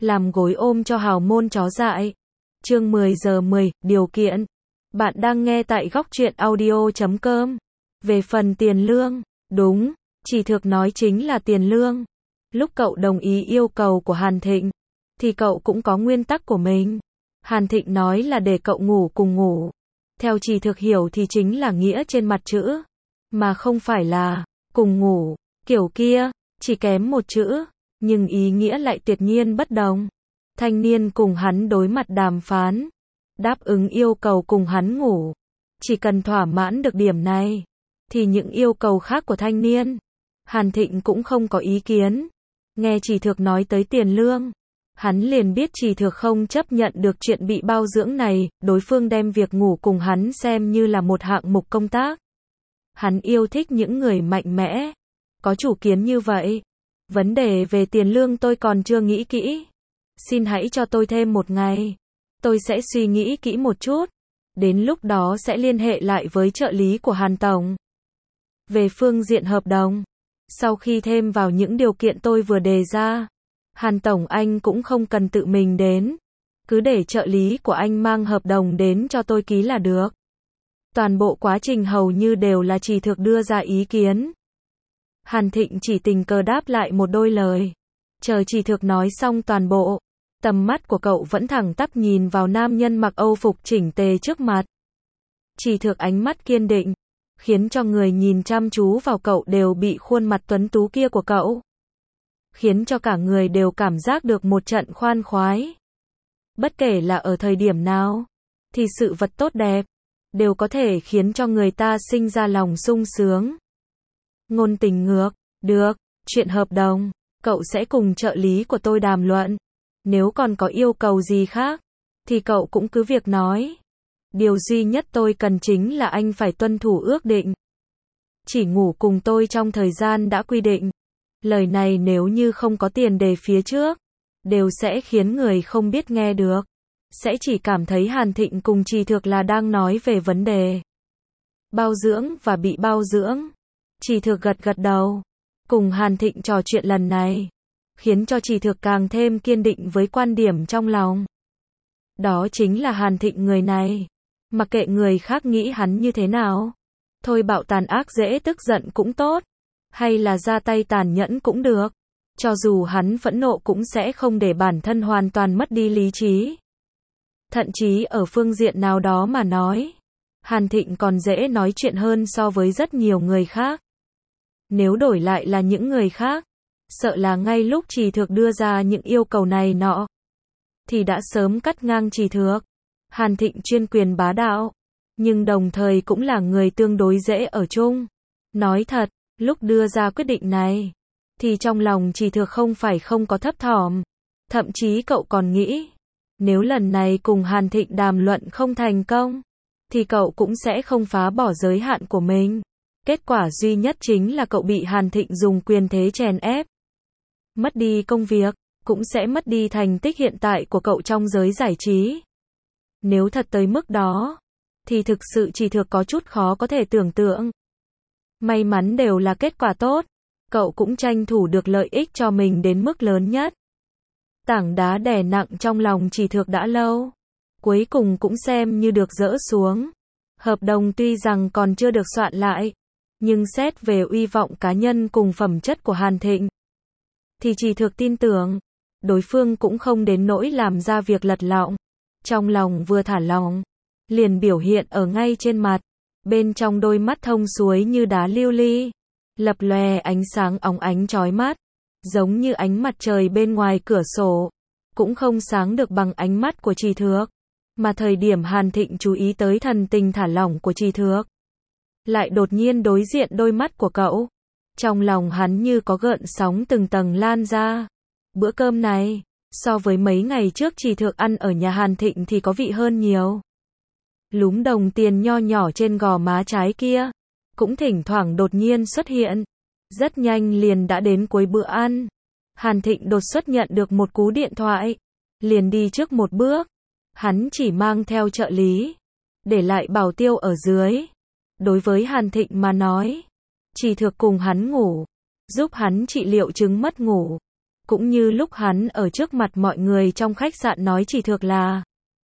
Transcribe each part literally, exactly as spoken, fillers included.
làm gối ôm cho hào môn chó dại. Chương mười giờ mười, điều kiện. Bạn đang nghe tại góc truyện audio chấm com. Về phần tiền lương, đúng, Chỉ Thược nói chính là tiền lương. Lúc cậu đồng ý yêu cầu của Hàn Thịnh, thì cậu cũng có nguyên tắc của mình. Hàn Thịnh nói là để cậu ngủ cùng ngủ. Theo Chỉ Thược hiểu thì chính là nghĩa trên mặt chữ, mà không phải là cùng ngủ, kiểu kia, chỉ kém một chữ, nhưng ý nghĩa lại tuyệt nhiên bất đồng. Thanh niên cùng hắn đối mặt đàm phán, đáp ứng yêu cầu cùng hắn ngủ. Chỉ cần thỏa mãn được điểm này, thì những yêu cầu khác của thanh niên, Hàn Thịnh cũng không có ý kiến. Nghe Chỉ Thược nói tới tiền lương, hắn liền biết Chỉ Thược không chấp nhận được chuyện bị bao dưỡng này, đối phương đem việc ngủ cùng hắn xem như là một hạng mục công tác. Hắn yêu thích những người mạnh mẽ, có chủ kiến như vậy. Vấn đề về tiền lương tôi còn chưa nghĩ kỹ. Xin hãy cho tôi thêm một ngày. Tôi sẽ suy nghĩ kỹ một chút. Đến lúc đó sẽ liên hệ lại với trợ lý của Hàn Tổng. Về phương diện hợp đồng, sau khi thêm vào những điều kiện tôi vừa đề ra, Hàn Tổng anh cũng không cần tự mình đến. Cứ để trợ lý của anh mang hợp đồng đến cho tôi ký là được. Toàn bộ quá trình hầu như đều là Chỉ Thược đưa ra ý kiến. Hàn Thịnh chỉ tình cờ đáp lại một đôi lời. Chờ Chỉ Thược nói xong toàn bộ, tầm mắt của cậu vẫn thẳng tắp nhìn vào nam nhân mặc Âu phục chỉnh tề trước mặt. Chỉ Thược ánh mắt kiên định, khiến cho người nhìn chăm chú vào cậu đều bị khuôn mặt tuấn tú kia của cậu, khiến cho cả người đều cảm giác được một trận khoan khoái. Bất kể là ở thời điểm nào, thì sự vật tốt đẹp đều có thể khiến cho người ta sinh ra lòng sung sướng. Ngôn tình ngược, được, chuyện hợp đồng, cậu sẽ cùng trợ lý của tôi đàm luận. Nếu còn có yêu cầu gì khác, thì cậu cũng cứ việc nói. Điều duy nhất tôi cần chính là anh phải tuân thủ ước định. Chỉ ngủ cùng tôi trong thời gian đã quy định. Lời này nếu như không có tiền đề phía trước, đều sẽ khiến người không biết nghe được. Sẽ chỉ cảm thấy Hàn Thịnh cùng Chỉ Thược là đang nói về vấn đề bao dưỡng và bị bao dưỡng. Chỉ Thược gật gật đầu. Cùng Hàn Thịnh trò chuyện lần này, khiến cho Chỉ Thược càng thêm kiên định với quan điểm trong lòng. Đó chính là Hàn Thịnh người này, mặc kệ người khác nghĩ hắn như thế nào, thôi bạo tàn ác dễ tức giận cũng tốt, hay là ra tay tàn nhẫn cũng được. Cho dù hắn phẫn nộ cũng sẽ không để bản thân hoàn toàn mất đi lý trí. Thậm chí ở phương diện nào đó mà nói, Hàn Thịnh còn dễ nói chuyện hơn so với rất nhiều người khác. Nếu đổi lại là những người khác, sợ là ngay lúc Chỉ Thược đưa ra những yêu cầu này nọ, thì đã sớm cắt ngang Chỉ Thược. Hàn Thịnh chuyên quyền bá đạo, nhưng đồng thời cũng là người tương đối dễ ở chung. Nói thật, lúc đưa ra quyết định này, thì trong lòng Chỉ Thược không phải không có thấp thỏm. Thậm chí cậu còn nghĩ, nếu lần này cùng Hàn Thịnh đàm luận không thành công, thì cậu cũng sẽ không phá bỏ giới hạn của mình. Kết quả duy nhất chính là cậu bị Hàn Thịnh dùng quyền thế chèn ép. Mất đi công việc, cũng sẽ mất đi thành tích hiện tại của cậu trong giới giải trí. Nếu thật tới mức đó, thì thực sự Chỉ Thược có chút khó có thể tưởng tượng. May mắn đều là kết quả tốt, cậu cũng tranh thủ được lợi ích cho mình đến mức lớn nhất. Tảng đá đè nặng trong lòng Chỉ Thược đã lâu, cuối cùng cũng xem như được dỡ xuống. Hợp đồng tuy rằng còn chưa được soạn lại, nhưng xét về uy vọng cá nhân cùng phẩm chất của Hàn Thịnh, thì Chỉ Thược tin tưởng, đối phương cũng không đến nỗi làm ra việc lật lọng. Trong lòng vừa thả lỏng, liền biểu hiện ở ngay trên mặt. Bên trong đôi mắt thông suối như đá lưu ly, lập lòe ánh sáng óng ánh chói mắt, giống như ánh mặt trời bên ngoài cửa sổ, cũng không sáng được bằng ánh mắt của Chỉ Thược. Mà thời điểm Hàn Thịnh chú ý tới thần tình thả lỏng của Chỉ Thược, lại đột nhiên đối diện đôi mắt của cậu. Trong lòng hắn như có gợn sóng từng tầng lan ra. Bữa cơm này, so với mấy ngày trước Chỉ Thược ăn ở nhà Hàn Thịnh thì có vị hơn nhiều. Lúm đồng tiền nho nhỏ trên gò má trái kia, cũng thỉnh thoảng đột nhiên xuất hiện. Rất nhanh liền đã đến cuối bữa ăn. Hàn Thịnh đột xuất nhận được một cú điện thoại, liền đi trước một bước. Hắn chỉ mang theo trợ lý, để lại bảo tiêu ở dưới. Đối với Hàn Thịnh mà nói, Chỉ Thược cùng hắn ngủ, giúp hắn trị liệu chứng mất ngủ. Cũng như lúc hắn ở trước mặt mọi người trong khách sạn nói Chỉ Thược là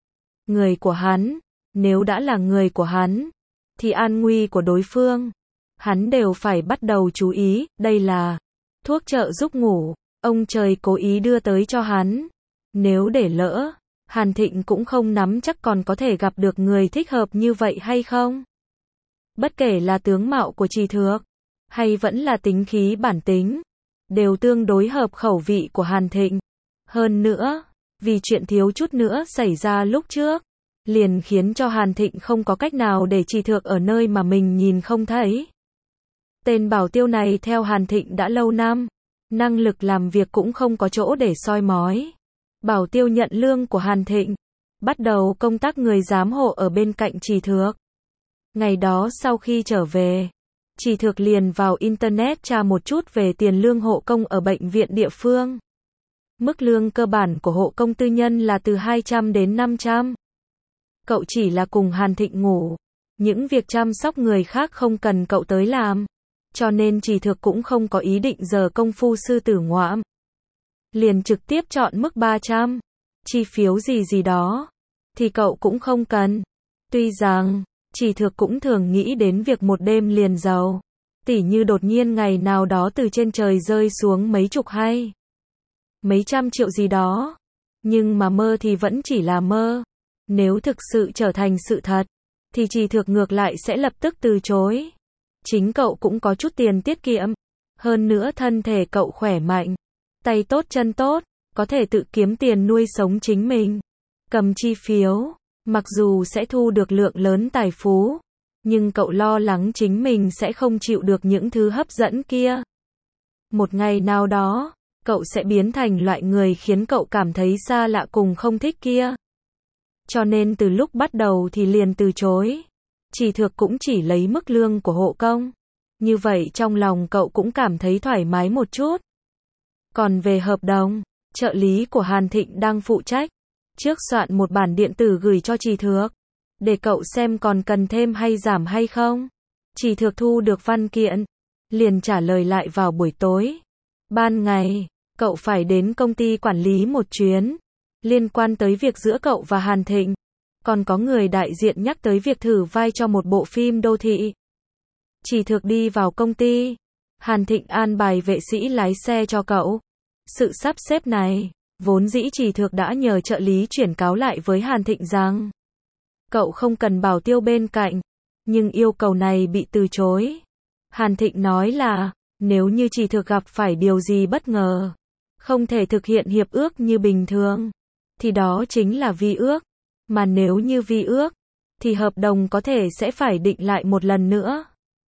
người của hắn, nếu đã là người của hắn, thì an nguy của đối phương, hắn đều phải bắt đầu chú ý, đây là thuốc trợ giúp ngủ, ông trời cố ý đưa tới cho hắn. Nếu để lỡ, Hàn Thịnh cũng không nắm chắc còn có thể gặp được người thích hợp như vậy hay không. Bất kể là tướng mạo của Chỉ Thược, hay vẫn là tính khí bản tính, đều tương đối hợp khẩu vị của Hàn Thịnh. Hơn nữa, vì chuyện thiếu chút nữa xảy ra lúc trước, liền khiến cho Hàn Thịnh không có cách nào để Chỉ Thược ở nơi mà mình nhìn không thấy. Tên bảo tiêu này theo Hàn Thịnh đã lâu năm, năng lực làm việc cũng không có chỗ để soi mói. Bảo tiêu nhận lương của Hàn Thịnh, bắt đầu công tác người giám hộ ở bên cạnh Chỉ Thược. Ngày đó sau khi trở về, Chỉ Thược liền vào Internet tra một chút về tiền lương hộ công ở bệnh viện địa phương. Mức lương cơ bản của hộ công tư nhân là từ hai trăm đến năm trăm. Cậu chỉ là cùng Hàn Thịnh ngủ, những việc chăm sóc người khác không cần cậu tới làm, cho nên Chỉ Thược cũng không có ý định giờ công phu sư tử ngoạm. Liền trực tiếp chọn mức ba trăm, chi phiếu gì gì đó, thì cậu cũng không cần. Tuy rằng, Chỉ Thược cũng thường nghĩ đến việc một đêm liền giàu, tỉ như đột nhiên ngày nào đó từ trên trời rơi xuống mấy chục hay mấy trăm triệu gì đó. Nhưng mà mơ thì vẫn chỉ là mơ. Nếu thực sự trở thành sự thật, thì Chỉ Thược ngược lại sẽ lập tức từ chối. Chính cậu cũng có chút tiền tiết kiệm. Hơn nữa thân thể cậu khỏe mạnh, tay tốt chân tốt, có thể tự kiếm tiền nuôi sống chính mình. Cầm chi phiếu, mặc dù sẽ thu được lượng lớn tài phú, nhưng cậu lo lắng chính mình sẽ không chịu được những thứ hấp dẫn kia. Một ngày nào đó, cậu sẽ biến thành loại người khiến cậu cảm thấy xa lạ cùng không thích kia. Cho nên từ lúc bắt đầu thì liền từ chối. Chỉ Thược cũng chỉ lấy mức lương của hộ công. Như vậy trong lòng cậu cũng cảm thấy thoải mái một chút. Còn về hợp đồng, trợ lý của Hàn Thịnh đang phụ trách. Trước soạn một bản điện tử gửi cho Chỉ Thược, để cậu xem còn cần thêm hay giảm hay không. Chỉ Thược thu được văn kiện, liền trả lời lại vào buổi tối. Ban ngày, cậu phải đến công ty quản lý một chuyến, liên quan tới việc giữa cậu và Hàn Thịnh. Còn có người đại diện nhắc tới việc thử vai cho một bộ phim đô thị. Chỉ Thược đi vào công ty, Hàn Thịnh an bài vệ sĩ lái xe cho cậu. Sự sắp xếp này, vốn dĩ Chỉ Thược đã nhờ trợ lý chuyển cáo lại với Hàn Thịnh rằng cậu không cần bảo tiêu bên cạnh, nhưng yêu cầu này bị từ chối. Hàn Thịnh nói là, nếu như Chỉ Thược gặp phải điều gì bất ngờ, không thể thực hiện hiệp ước như bình thường, thì đó chính là vi ước. Mà nếu như vi ước, thì hợp đồng có thể sẽ phải định lại một lần nữa.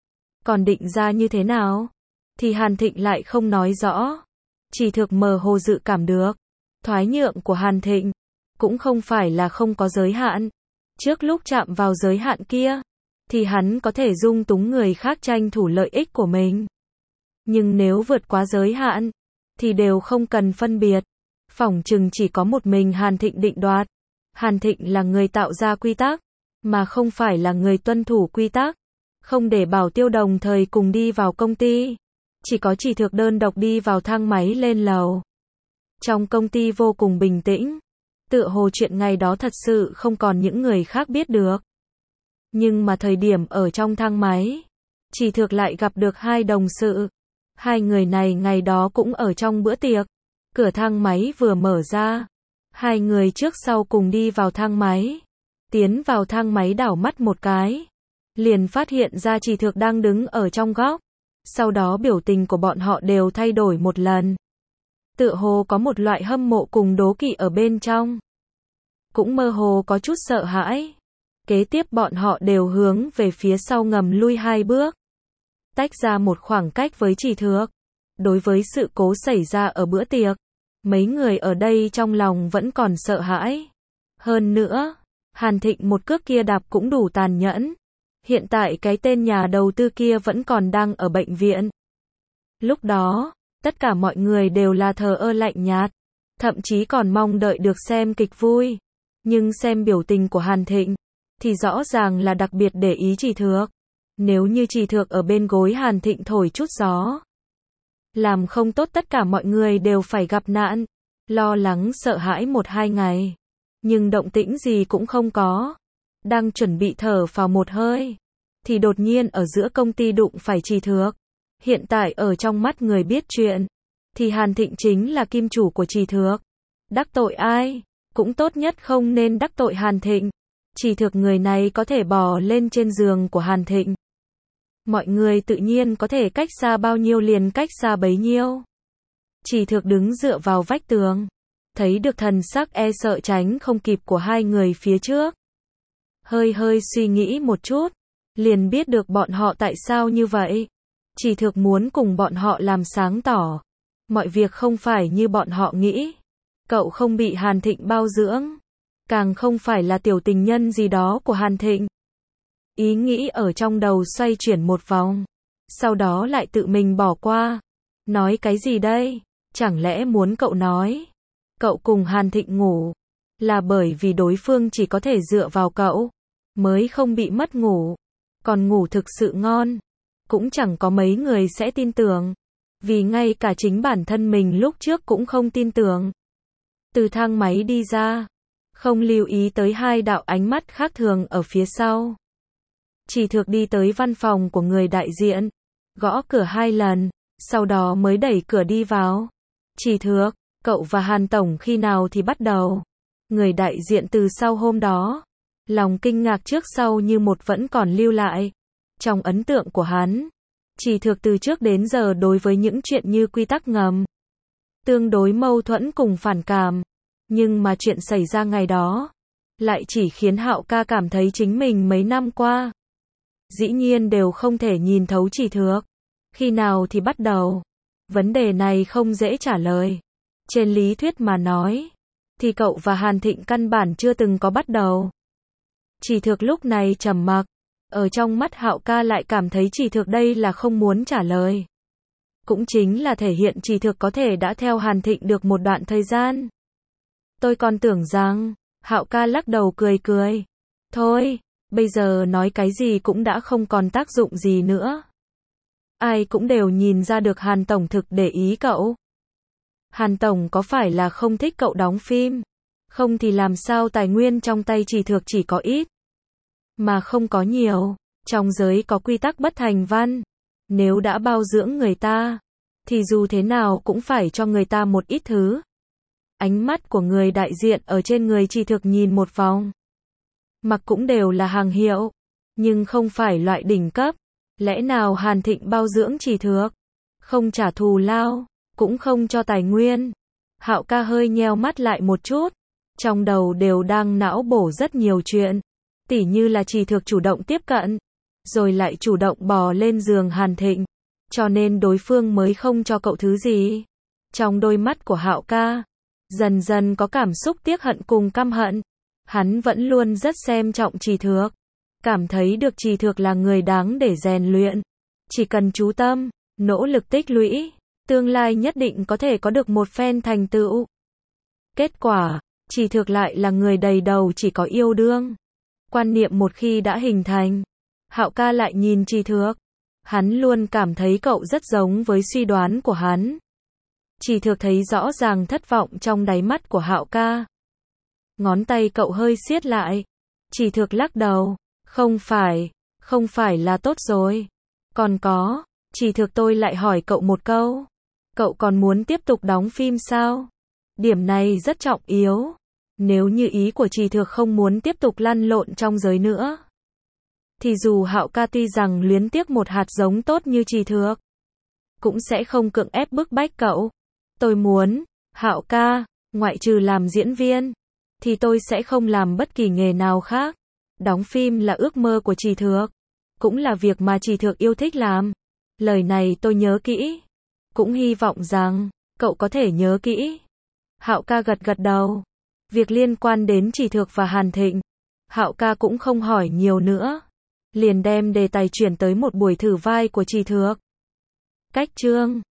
Còn định ra như thế nào? Thì Hàn Thịnh lại không nói rõ. Chỉ Thược mơ hồ dự cảm được. Thoái nhượng của Hàn Thịnh cũng không phải là không có giới hạn. Trước lúc chạm vào giới hạn kia, thì hắn có thể dung túng người khác tranh thủ lợi ích của mình. Nhưng nếu vượt quá giới hạn, thì đều không cần phân biệt. Phỏng chừng chỉ có một mình Hàn Thịnh định đoạt. Hàn Thịnh là người tạo ra quy tắc, mà không phải là người tuân thủ quy tắc. Không để bảo tiêu đồng thời cùng đi vào công ty. Chỉ có Chỉ Thược đơn độc đi vào thang máy lên lầu. Trong công ty vô cùng bình tĩnh. Tựa hồ chuyện ngày đó thật sự không còn những người khác biết được. Nhưng mà thời điểm ở trong thang máy, Chỉ Thược lại gặp được hai đồng sự. Hai người này ngày đó cũng ở trong bữa tiệc. Cửa thang máy vừa mở ra, hai người trước sau cùng đi vào thang máy. Tiến vào thang máy đảo mắt một cái, liền phát hiện ra Chỉ Thược đang đứng ở trong góc. Sau đó biểu tình của bọn họ đều thay đổi một lần. Tựa hồ có một loại hâm mộ cùng đố kỵ ở bên trong. Cũng mơ hồ có chút sợ hãi. Kế tiếp bọn họ đều hướng về phía sau ngầm lui hai bước. Tách ra một khoảng cách với Chỉ Thược. Đối với sự cố xảy ra ở bữa tiệc, mấy người ở đây trong lòng vẫn còn sợ hãi. Hơn nữa, Hàn Thịnh một cước kia đạp cũng đủ tàn nhẫn. Hiện tại cái tên nhà đầu tư kia vẫn còn đang ở bệnh viện. Lúc đó, tất cả mọi người đều là thờ ơ lạnh nhạt, thậm chí còn mong đợi được xem kịch vui. Nhưng xem biểu tình của Hàn Thịnh, thì rõ ràng là đặc biệt để ý Chỉ Thược. Nếu như Chỉ Thược ở bên gối Hàn Thịnh thổi chút gió, Làm không tốt tất cả mọi người đều phải gặp nạn. Lo lắng sợ hãi một hai ngày. Nhưng động tĩnh gì cũng không có. Đang chuẩn bị thở phào một hơi. Thì đột nhiên ở giữa công ty đụng phải Trì Thược. Hiện tại ở trong mắt người biết chuyện. Thì Hàn Thịnh chính là kim chủ của Trì Thược. Đắc tội ai? Cũng tốt nhất không nên đắc tội Hàn Thịnh. Trì Thược người này có thể bò lên trên giường của Hàn Thịnh. Mọi người tự nhiên có thể cách xa bao nhiêu liền cách xa bấy nhiêu. Trì Thược đứng dựa vào vách tường. Thấy được thần sắc e sợ tránh không kịp của hai người phía trước. Hơi hơi suy nghĩ một chút. Liền biết được bọn họ tại sao như vậy. Trì Thược muốn cùng bọn họ làm sáng tỏ. Mọi việc không phải như bọn họ nghĩ. Cậu không bị Hàn Thịnh bao dưỡng. Càng không phải là tiểu tình nhân gì đó của Hàn Thịnh. Ý nghĩ ở trong đầu xoay chuyển một vòng. Sau đó lại tự mình bỏ qua. Nói cái gì đây? Chẳng lẽ muốn cậu nói. Cậu cùng Hàn Thịnh ngủ. Là bởi vì đối phương chỉ có thể dựa vào cậu. Mới không bị mất ngủ. Còn ngủ thực sự ngon. Cũng chẳng có mấy người sẽ tin tưởng. Vì ngay cả chính bản thân mình lúc trước cũng không tin tưởng. Từ thang máy đi ra. Không lưu ý tới hai đạo ánh mắt khác thường ở phía sau. Trì Thược đi tới văn phòng của người đại diện. Gõ cửa hai lần. Sau đó mới đẩy cửa đi vào. Trì Thược, cậu và Hàn Tổng khi nào thì bắt đầu? Người đại diện từ sau hôm đó. Lòng kinh ngạc trước sau như một vẫn còn lưu lại. Trong ấn tượng của hắn. Trì Thược từ trước đến giờ đối với những chuyện như quy tắc ngầm. Tương đối mâu thuẫn cùng phản cảm. Nhưng mà chuyện xảy ra ngày đó. Lại chỉ khiến Hạo ca cảm thấy chính mình mấy năm qua. Dĩ nhiên đều không thể nhìn thấu Trì Thược. Khi nào thì bắt đầu? Vấn đề này không dễ trả lời. Trên lý thuyết mà nói. Thì cậu và Hàn Thịnh căn bản chưa từng có bắt đầu. Trì Thược lúc này trầm mặc. Ở trong mắt Hạo ca lại cảm thấy Trì Thược đây là không muốn trả lời. Cũng chính là thể hiện Trì Thược có thể đã theo Hàn Thịnh được một đoạn thời gian. Tôi còn tưởng rằng, Hạo ca lắc đầu cười cười. Thôi, bây giờ nói cái gì cũng đã không còn tác dụng gì nữa. Ai cũng đều nhìn ra được Hàn Tổng thực để ý cậu. Hàn Tổng có phải là không thích cậu đóng phim? Không thì làm sao tài nguyên trong tay Trì Thược chỉ có ít. Mà không có nhiều. Trong giới có quy tắc bất thành văn. Nếu đã bao dưỡng người ta, thì dù thế nào cũng phải cho người ta một ít thứ. Ánh mắt của người đại diện ở trên người Trì Thược nhìn một vòng. Mặc cũng đều là hàng hiệu. Nhưng không phải loại đỉnh cấp. Lẽ nào Hàn Thịnh bao dưỡng Trì Thược? Không trả thù lao, cũng không cho tài nguyên. Hạo ca hơi nheo mắt lại một chút. Trong đầu đều đang não bổ rất nhiều chuyện. Tỉ như là Trì Thược chủ động tiếp cận. Rồi lại chủ động bò lên giường Hàn Thịnh. Cho nên đối phương mới không cho cậu thứ gì. Trong đôi mắt của Hạo ca. Dần dần có cảm xúc tiếc hận cùng căm hận. Hắn vẫn luôn rất xem trọng Trì Thược. Cảm thấy được Trì Thược là người đáng để rèn luyện. Chỉ cần chú tâm, nỗ lực tích lũy, tương lai nhất định có thể có được một phen thành tựu. Kết quả, Trì Thược lại là người đầy đầu chỉ có yêu đương. Quan niệm một khi đã hình thành, Hạo ca lại nhìn Trì Thược. Hắn luôn cảm thấy cậu rất giống với suy đoán của hắn. Trì Thược thấy rõ ràng thất vọng trong đáy mắt của Hạo ca. Ngón tay cậu hơi siết lại. Trì Thược lắc đầu. Không phải, không phải là tốt rồi. Còn có, Trì Thược tôi lại hỏi cậu một câu. Cậu còn muốn tiếp tục đóng phim sao? Điểm này rất trọng yếu. Nếu như ý của Trì Thược không muốn tiếp tục lăn lộn trong giới nữa. Thì dù Hạo ca tuy rằng luyến tiếc một hạt giống tốt như Trì Thược. Cũng sẽ không cưỡng ép bức bách cậu. Tôi muốn, Hạo ca, ngoại trừ làm diễn viên. Thì tôi sẽ không làm bất kỳ nghề nào khác. Đóng phim là ước mơ của Trì Thược. Cũng là việc mà Trì Thược yêu thích làm. Lời này tôi nhớ kỹ. Cũng hy vọng rằng, cậu có thể nhớ kỹ. Hạo ca gật gật đầu. Việc liên quan đến Trì Thược và Hàn Thịnh. Hạo ca cũng không hỏi nhiều nữa. Liền đem đề tài chuyển tới một buổi thử vai của Trì Thược. Cách chương